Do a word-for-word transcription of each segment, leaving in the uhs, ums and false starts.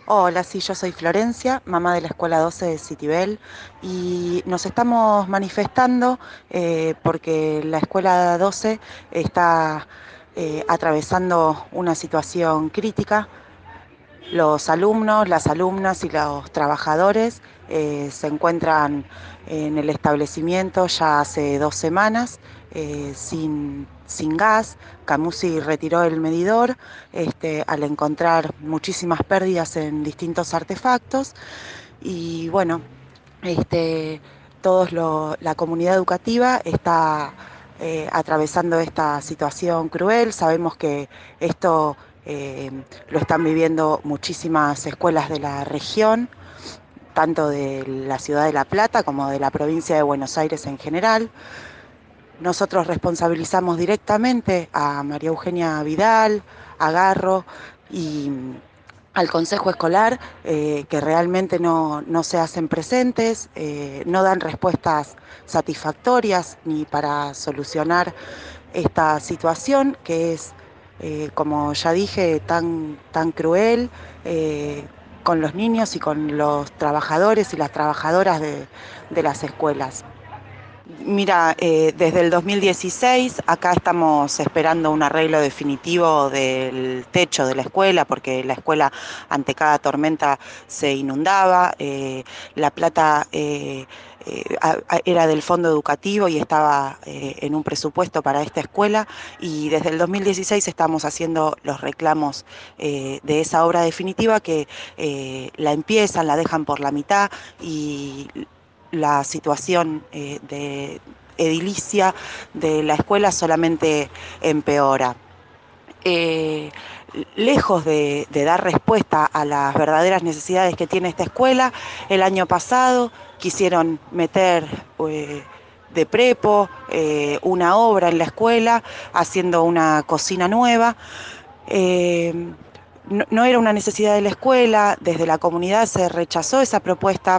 Hola, sí, yo soy Florencia, mamá de la Escuela doce de Citibel, y nos estamos manifestando eh, porque la Escuela doce está eh, atravesando una situación crítica. Los alumnos, las alumnas y los trabajadores eh, se encuentran en el establecimiento ya hace dos semanas eh, sin, sin gas. Camusi retiró el medidor este, al encontrar muchísimas pérdidas en distintos artefactos y bueno, este, todos lo- la comunidad educativa está eh, atravesando esta situación cruel. Sabemos que esto eh, lo están viviendo muchísimas escuelas de la región, tanto de la ciudad de La Plata como de la provincia de Buenos Aires en general. Nosotros responsabilizamos directamente a María Eugenia Vidal, a Garro y al Consejo Escolar, eh, que realmente no, no se hacen presentes, eh, no dan respuestas satisfactorias ni para solucionar esta situación que es, eh, como ya dije, tan, tan cruel eh, con los niños y con los trabajadores y las trabajadoras de, de las escuelas. Mira, eh, desde el dos mil dieciséis acá estamos esperando un arreglo definitivo del techo de la escuela, porque la escuela ante cada tormenta se inundaba. Eh, La plata eh, eh, a- a- era del fondo educativo y estaba eh, en un presupuesto para esta escuela, y desde el dos mil dieciséis estamos haciendo los reclamos eh, de esa obra definitiva que eh, la empiezan, la dejan por la mitad, y la situación eh, de edilicia de la escuela solamente empeora. Eh, Lejos de, de dar respuesta a las verdaderas necesidades que tiene esta escuela, el año pasado quisieron meter eh, de prepo eh, una obra en la escuela, haciendo una cocina nueva. Eh, no, no era una necesidad de la escuela, desde la comunidad se rechazó esa propuesta,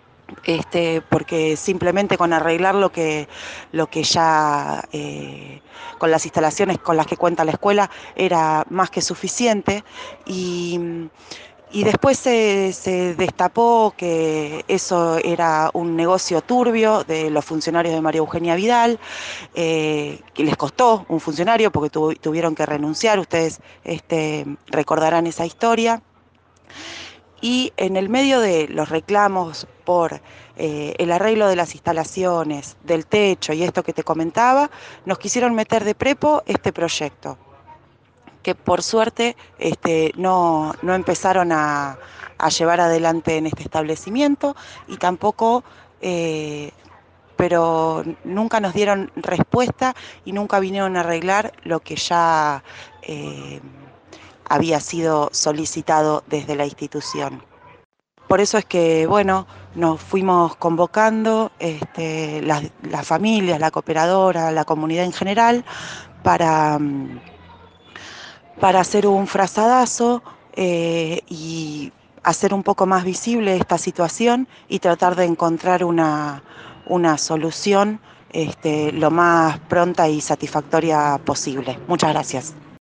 este, porque simplemente con arreglar lo que, lo que ya, eh, con las instalaciones con las que cuenta la escuela, era más que suficiente. Y, y después se, se destapó que eso era un negocio turbio de los funcionarios de María Eugenia Vidal, eh, que les costó un funcionario porque tu, tuvieron que renunciar. Ustedes este, recordarán esa historia. Y en el medio de los reclamos por eh, el arreglo de las instalaciones, del techo y esto que te comentaba, nos quisieron meter de prepo este proyecto, que por suerte este, no, no empezaron a, a llevar adelante en este establecimiento, y tampoco, eh, pero nunca nos dieron respuesta y nunca vinieron a arreglar lo que ya eh, había sido solicitado desde la institución. Por eso es que, bueno, nos fuimos convocando este, las, las familias, la cooperadora, la comunidad en general, para, mm, para hacer un frazadazo eh, y hacer un poco más visible esta situación y tratar de encontrar una, una solución este, lo más pronta y satisfactoria posible. Muchas gracias.